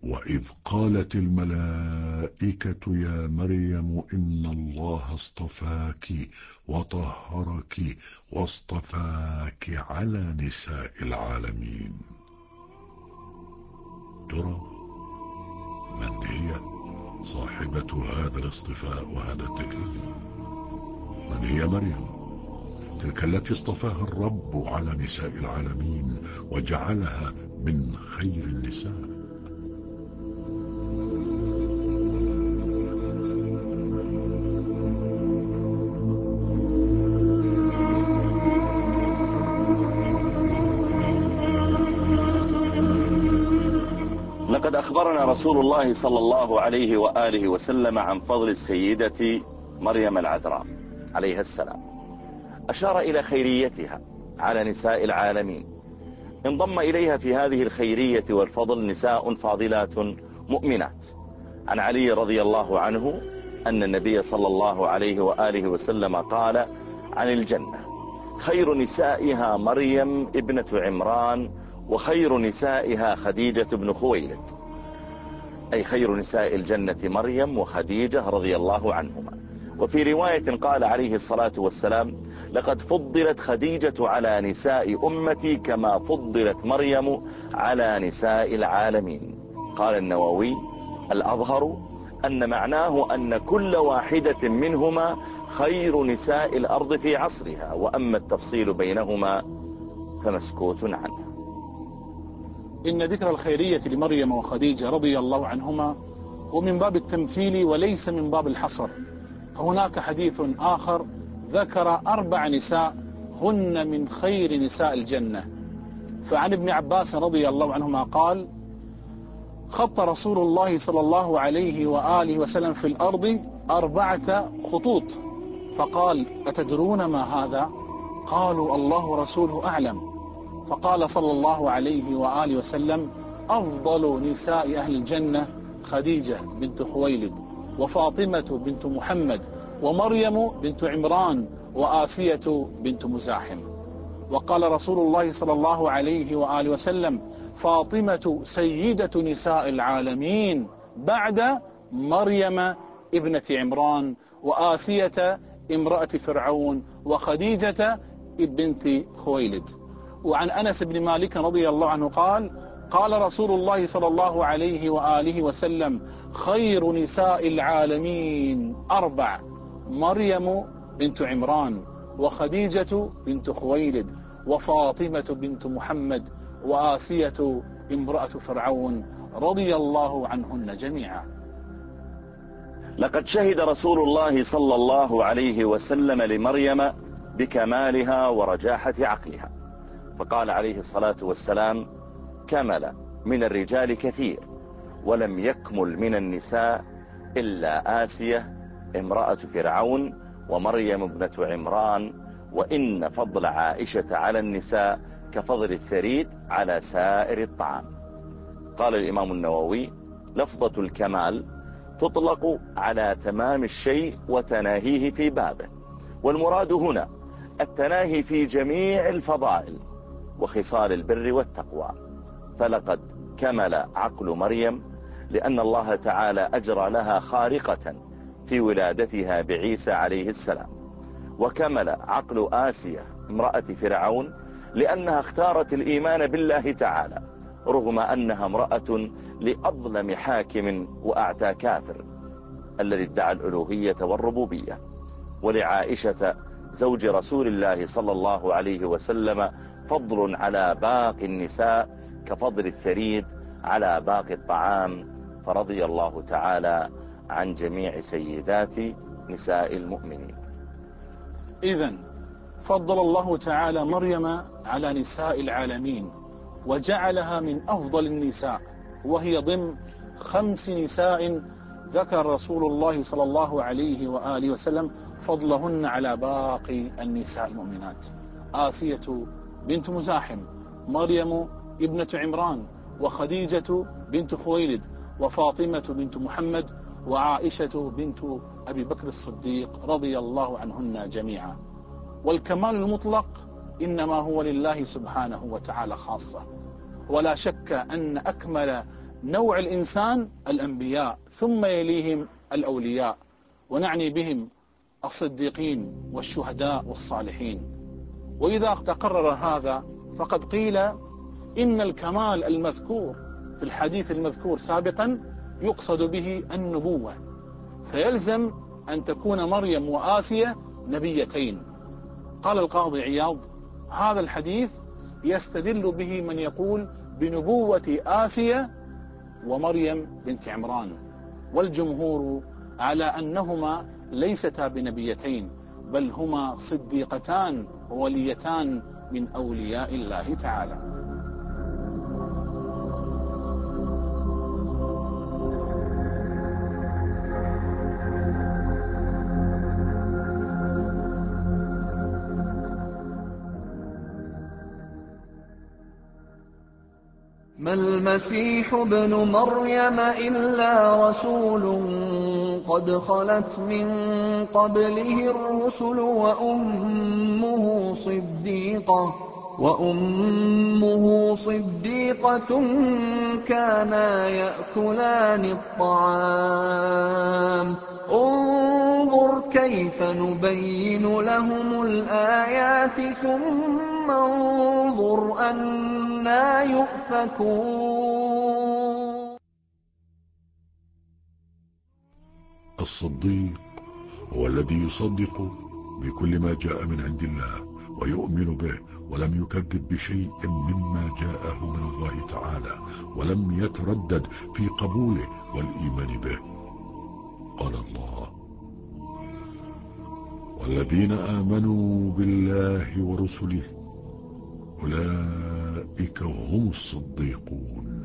وإذ قالت الملائكة يا مريم إن الله اصطفاك وطهرك واصطفاك على نساء العالمين. ترى من هي صاحبة هذا الاصطفاء وهذا التكريم؟ من هي مريم تلك التي اصطفاها الرب على نساء العالمين وجعلها من خير النساء؟ لقد أخبرنا رسول الله صلى الله عليه وآله وسلم عن فضل السيدة مريم العذراء عليها السلام. أشار إلى خيريتها على نساء العالمين. انضم إليها في هذه الخيرية والفضل نساء فاضلات مؤمنات. عن علي رضي الله عنه أن النبي صلى الله عليه وآله وسلم قال عن الجنة: خير نسائها مريم ابنة عمران، وخير نسائها خديجة بن خويلد. أي خير نساء الجنة مريم وخديجة رضي الله عنهما. وفي رواية قال عليه الصلاة والسلام: لقد فضلت خديجة على نساء أمتي كما فضلت مريم على نساء العالمين. قال النووي: الأظهر أن معناه أن كل واحدة منهما خير نساء الأرض في عصرها، وأما التفصيل بينهما فمسكوت عنه. إن ذكر الخيرية لمريم وخديجة رضي الله عنهما هو من باب التمثيل وليس من باب الحصر. فهناك حديث آخر ذكر 4 نساء هن من خير نساء الجنة. فعن ابن عباس رضي الله عنهما قال: خط رسول الله صلى الله عليه وآله وسلم في الأرض 4 خطوط، فقال: أتدرون ما هذا؟ قالوا: الله ورسوله أعلم. فقال صلى الله عليه وآله وسلم: أفضل نساء أهل الجنة خديجة بنت خويلد، وفاطمة بنت محمد، ومريم بنت عمران، وآسية بنت مزاحم. وقال رسول الله صلى الله عليه وآله وسلم: فاطمة سيدة نساء العالمين بعد مريم ابنة عمران، وآسية امرأة فرعون، وخديجة بنت خويلد. وعن أنس بن مالك رضي الله عنه قال: قال رسول الله صلى الله عليه وآله وسلم: خير نساء العالمين 4: مريم بنت عمران، وخديجة بنت خويلد، وفاطمة بنت محمد، وآسية امرأة فرعون رضي الله عنهن جميعا. لقد شهد رسول الله صلى الله عليه وسلم لمريم بكمالها ورجاحة عقلها، فقال عليه الصلاة والسلام: كمل من الرجال كثير، ولم يكمل من النساء إلا آسية امرأة فرعون ومريم ابنة عمران، وإن فضل عائشة على النساء كفضل الثريد على سائر الطعام. قال الإمام النووي: لفظة الكمال تطلق على تمام الشيء وتناهيه في بابه، والمراد هنا التناهي في جميع الفضائل وخصال البر والتقوى. فلقد كمل عقل مريم لأن الله تعالى أجرى لها خارقة في ولادتها بعيسى عليه السلام. وكمل عقل آسية امرأة فرعون لأنها اختارت الإيمان بالله تعالى رغم أنها امرأة لأظلم حاكم وأعتى كافر الذي ادعى الألوهية والربوبية. ولعائشة زوج رسول الله صلى الله عليه وسلم فضل على باقي النساء كفضل الثريد على باقي الطعام، فرضي الله تعالى عن جميع سيدات نساء المؤمنين. إذن فضل الله تعالى مريم على نساء العالمين وجعلها من أفضل النساء، وهي ضمن 5 نساء ذكر رسول الله صلى الله عليه وآله وسلم فضلهن على باقي النساء المؤمنات: آسية بنت مزاحم، مريم ابنة عمران، وخديجة بنت خويلد، وفاطمة بنت محمد، وعائشة بنت أبي بكر الصديق رضي الله عنهن جميعا. والكمال المطلق إنما هو لله سبحانه وتعالى خاصة، ولا شك أن أكمل نوع الإنسان الأنبياء، ثم يليهم الأولياء، ونعني بهم الصديقين والشهداء والصالحين. وإذا تقرر هذا فقد قيل إن الكمال المذكور في الحديث المذكور سابقا يقصد به النبوة، فيلزم أن تكون مريم وآسيا نبيتين. قال القاضي عياض: هذا الحديث يستدل به من يقول بنبوة آسيا ومريم بنت عمران، والجمهور على أنهما ليستا بنبيتين، بل هما صديقتان ووليتان من أولياء الله تعالى. ما المسيح ابن مريم إلا رسول قد خلت من قبله الرسل وأمه صديقة كانا يأكلان الطعام انظر كيف نبين لهم الآيات ثم انظر أنى يؤفكون. الصديق هو الذي يصدق بكل ما جاء من عند الله ويؤمن به، ولم يكذب بشيء مما جاءه من الله تعالى، ولم يتردد في قبوله والإيمان به. قال الله: والذين آمنوا بالله ورسله أولئك هم الصديقون.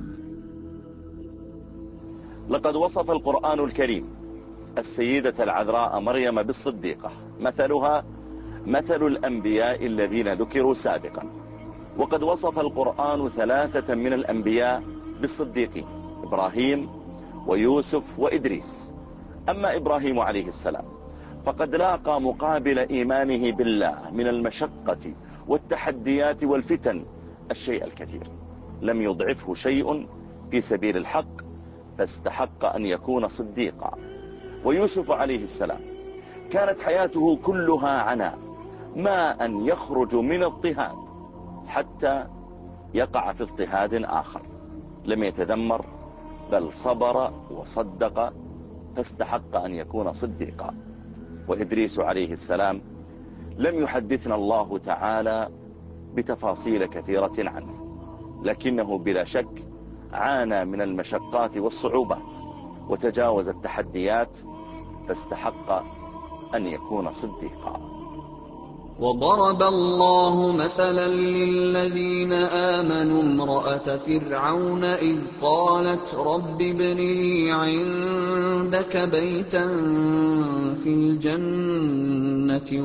لقد وصف القرآن الكريم السيدة العذراء مريم بالصديقة، مثلها مثل الأنبياء الذين ذكروا سابقا. وقد وصف القرآن 3 من الأنبياء بالصديقين: إبراهيم ويوسف وإدريس. أما إبراهيم عليه السلام فقد لاقى مقابل إيمانه بالله من المشقة والتحديات والفتن الشيء الكثير، لم يضعفه شيء في سبيل الحق، فاستحق أن يكون صديقا. ويوسف عليه السلام كانت حياته كلها عناء، ما أن يخرج من اضطهاد حتى يقع في اضطهاد آخر، لم يتذمر بل صبر وصدق، فاستحق أن يكون صديقا. وإدريس عليه السلام لم يحدثنا الله تعالى بتفاصيل كثيرة عنه، لكنه بلا شك عانى من المشقات والصعوبات وتجاوز التحديات، فاستحق أن يكون صديقا. وضرب الله مثلا للذين آمنوا امرأة فرعون إذ قالت رب ابن لي عندك بيتا في الجنة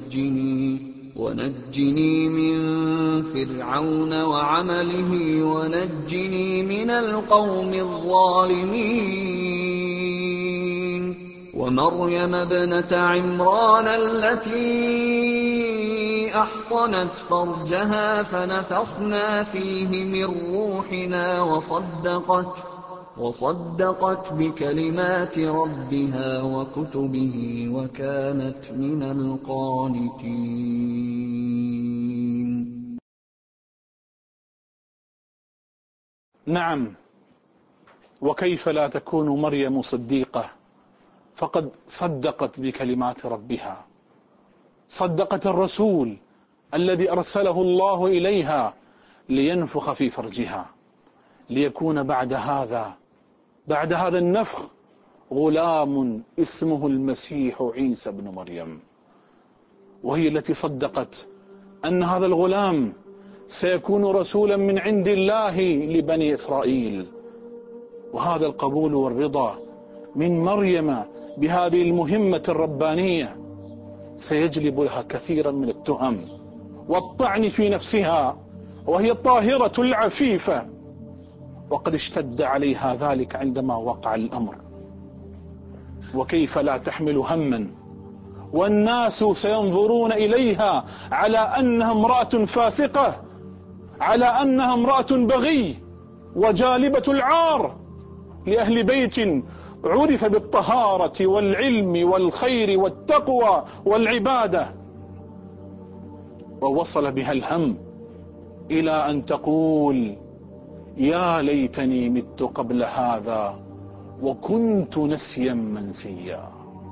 ونجني من فرعون وعمله ونجني من القوم الظالمين. ومريم ابنة عمران التي أحصنت فرجها فنفخنا فيه من روحنا وصدقت بكلمات ربها وكتبه وكانت من القانتين. نعم، وكيف لا تكون مريم صديقة؟ فقد صدقت بكلمات ربها، صدقت الرسول الذي أرسله الله إليها لينفخ في فرجها، ليكون بعد هذا النفخ غلام اسمه المسيح عيسى بن مريم. وهي التي صدقت أن هذا الغلام سيكون رسولا من عند الله لبني إسرائيل. وهذا القبول والرضا من مريم بهذه المهمة الربانية سيجلب لها كثيرا من التهم والطعن في نفسها، وهي الطاهرة العفيفة، وقد اشتد عليها ذلك عندما وقع الأمر. وكيف لا تحمل هما والناس سينظرون إليها على أنها امرأة فاسقة، على أنها امرأة بغي، وجالبة العار لأهل بيت عرف بالطهارة والعلم والخير والتقوى والعبادة، ووصل بها الهم إلى أن تقول: يا ليتني مت قبل هذا وكنت نسيا منسيا.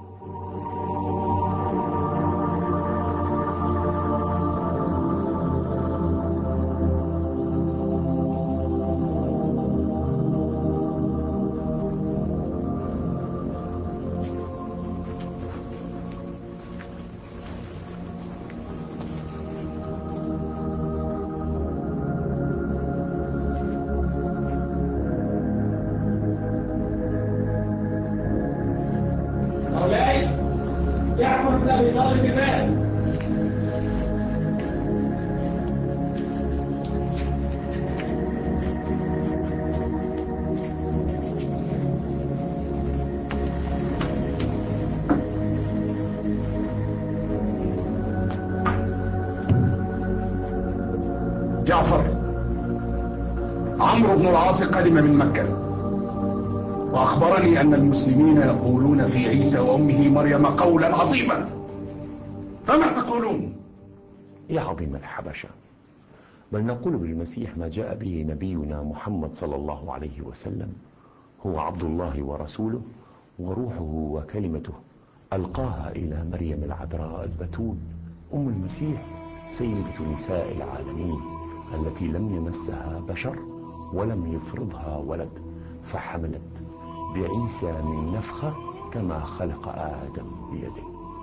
جعفر، عمرو بن العاص قدم من مكة وأخبرني أن المسلمين يقولون في عيسى وأمه مريم قولا عظيما، فما تقولون؟ يا عظيم الحبشة، بل نقول بالمسيح ما جاء به نبينا محمد صلى الله عليه وسلم، هو عبد الله ورسوله وروحه وكلمته ألقاها إلى مريم العذراء البتول أم المسيح، سيدة نساء العالمين، التي لم يمسها بشر ولم يفرضها ولد، فحملت بعيسى من نفخة كما خلق آدم بيده.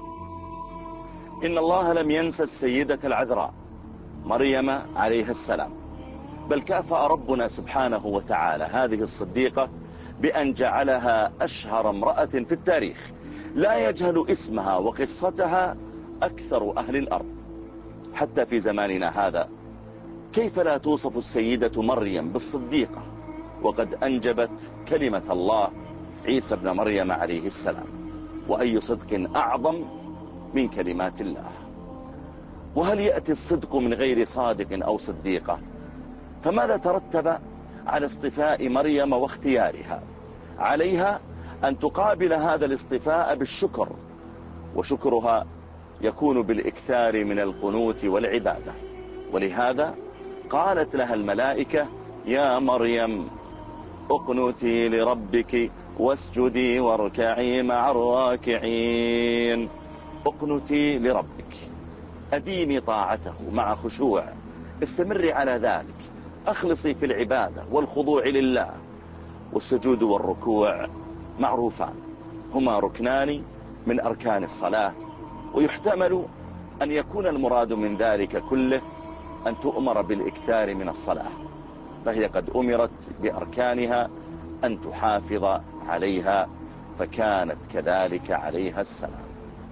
إن الله لم ينسى السيدة العذراء مريم عليها السلام، بل كافأ ربنا سبحانه وتعالى هذه الصديقة بأن جعلها أشهر امرأة في التاريخ، لا يجهل اسمها وقصتها أكثر أهل الأرض. حتى في زماننا هذا كيف لا توصف السيدة مريم بالصديقة وقد أنجبت كلمة الله عيسى بن مريم عليه السلام؟ وأي صدق أعظم من كلمات الله؟ وهل يأتي الصدق من غير صادق أو صديقة؟ فماذا ترتب على اصطفاء مريم واختيارها؟ عليها أن تقابل هذا الاصطفاء بالشكر، وشكرها يكون بالإكثار من القنوت والعبادة. ولهذا قالت لها الملائكة: يا مريم اقنتي لربك واسجدي واركعي مع الراكعين. اقنتي لربك، أديمي طاعته مع خشوع، استمري على ذلك، أخلصي في العبادة والخضوع لله. والسجود والركوع معروفان، هما ركنان من أركان الصلاة، ويحتمل أن يكون المراد من ذلك كله أن تؤمر بالإكثار من الصلاة، فهي قد أمرت بأركانها أن تحافظ عليها، فكانت كذلك عليها السلام.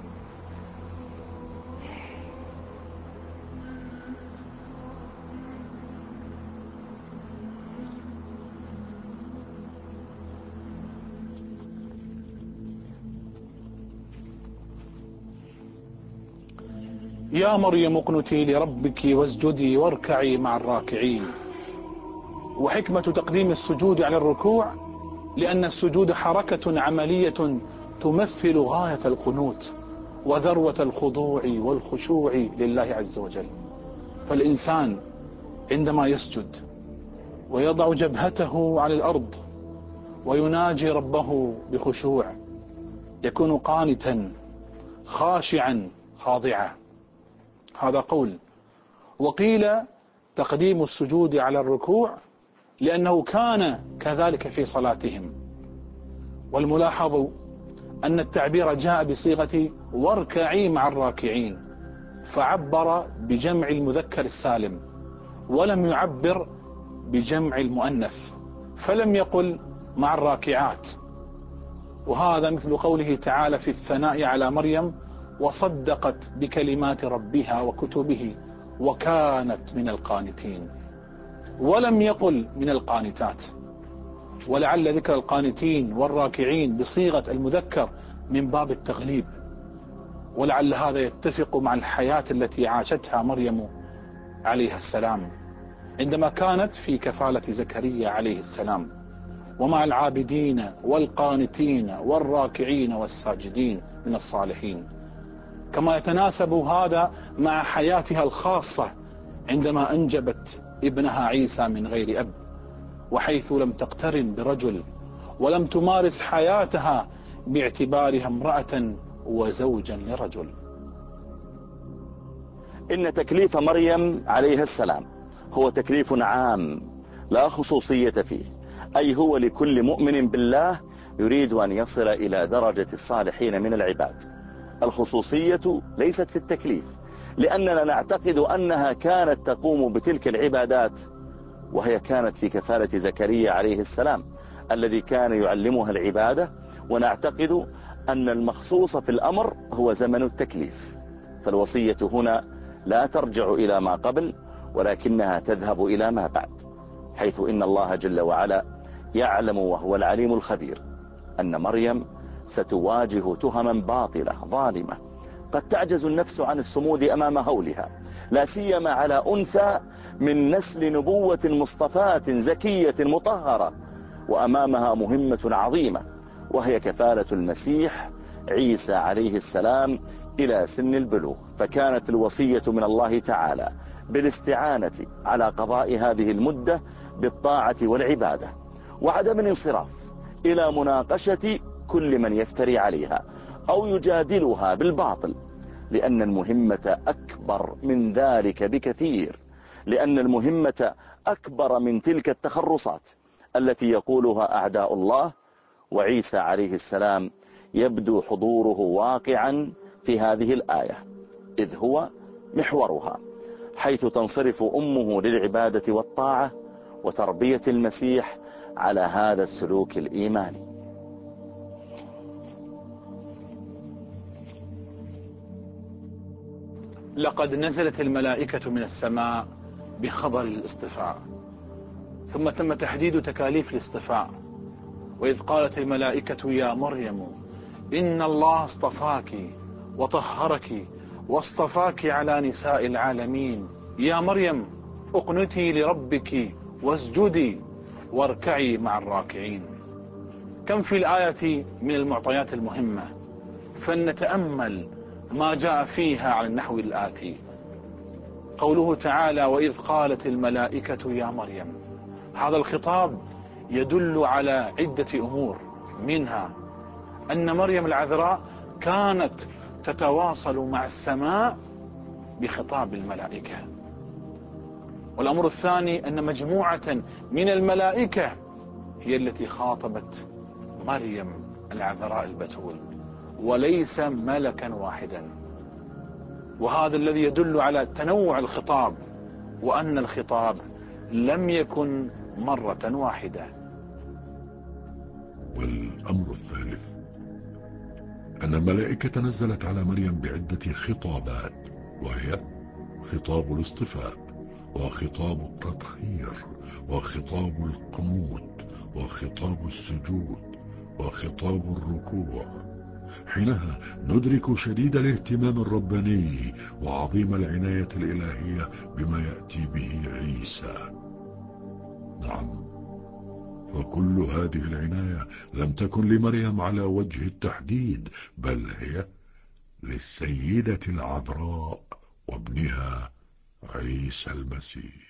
يا مريم اقنتي لربك واسجدي واركعي مع الراكعين. وحكمة تقديم السجود على الركوع لأن السجود حركة عملية تمثل غاية القنوت وذروة الخضوع والخشوع لله عز وجل. فالإنسان عندما يسجد ويضع جبهته على الأرض ويناجي ربه بخشوع يكون قانتا خاشعا خاضعا، هذا قول. وقيل تقديم السجود على الركوع لأنه كان كذلك في صلاتهم. والملاحظ أن التعبير جاء بصيغة واركعي مع الراكعين، فعبر بجمع المذكر السالم ولم يعبر بجمع المؤنث، فلم يقل مع الراكعات. وهذا مثل قوله تعالى في الثناء على مريم: وصدقت بكلمات ربها وكتبه وكانت من القانتين، ولم يقل من القانتات. ولعل ذكر القانتين والراكعين بصيغة المذكر من باب التغليب، ولعل هذا يتفق مع الحياة التي عاشتها مريم عليها السلام. عندما كانت في كفالة زكريا عليه السلام، ومع العابدين والقانتين والراكعين والساجدين من الصالحين، كما يتناسب هذا مع حياتها الخاصة عندما أنجبت ابنها عيسى من غير أب، وحيث لم تقترن برجل ولم تمارس حياتها باعتبارها امرأة وزوجا لرجل. إن تكليف مريم عليها السلام هو تكليف عام لا خصوصية فيه، أي هو لكل مؤمن بالله يريد أن يصل إلى درجة الصالحين من العباد. الخصوصية ليست في التكليف، لأننا نعتقد أنها كانت تقوم بتلك العبادات وهي كانت في كفالة زكريا عليه السلام الذي كان يعلمها العبادة، ونعتقد أن المخصوص في الأمر هو زمن التكليف. فالوصية هنا لا ترجع إلى ما قبل، ولكنها تذهب إلى ما بعد، حيث إن الله جل وعلا يعلم وهو العليم الخبير أن مريم ستواجه تهما باطلة ظالمة قد تعجز النفس عن الصمود أمام هولها، لا سيما على أنثى من نسل نبوة مصطفاة زكية مطهرة، وأمامها مهمة عظيمة وهي كفالة المسيح عيسى عليه السلام إلى سن البلوغ. فكانت الوصية من الله تعالى بالاستعانة على قضاء هذه المدة بالطاعة والعبادة، وعدم الانصراف إلى مناقشة كل من يفتري عليها أو يجادلها بالباطل، لأن المهمة أكبر من ذلك بكثير، لأن المهمة أكبر من تلك التخرصات التي يقولها أعداء الله. وعيسى عليه السلام يبدو حضوره واقعا في هذه الآية، إذ هو محورها، حيث تنصرف أمه للعبادة والطاعة وتربية المسيح على هذا السلوك الإيماني. لقد نزلت الملائكة من السماء بخبر الاصطفاء، ثم تم تحديد تكاليف الاصطفاء. وإذ قالت الملائكة يا مريم إن الله اصطفاك وطهرك واصطفاك على نساء العالمين، يا مريم اقنتي لربك واسجدي واركعي مع الراكعين. كم في الآية من المعطيات المهمة، فلنتأمل ما جاء فيها على النحو الآتي. قوله تعالى وإذ قالت الملائكة يا مريم، هذا الخطاب يدل على عدة أمور، منها أن مريم العذراء كانت تتواصل مع السماء بخطاب الملائكة. والأمر الثاني أن مجموعة من الملائكة هي التي خاطبت مريم العذراء البتول، وليس ملكا واحدا، وهذا الذي يدل على تنوع الخطاب، وأن الخطاب لم يكن مرة واحدة. والأمر الثالث أن الملائكة نزلت على مريم بعدة خطابات، وهي خطاب الاصطفاء، وخطاب التطهير، وخطاب القنوت، وخطاب السجود، وخطاب الركوع. حينها ندرك شديد الاهتمام الرباني وعظيم العناية الإلهية بما يأتي به عيسى. نعم، وكل هذه العناية لم تكن لمريم على وجه التحديد، بل هي للسيدة العذراء وابنها عيسى المسيح.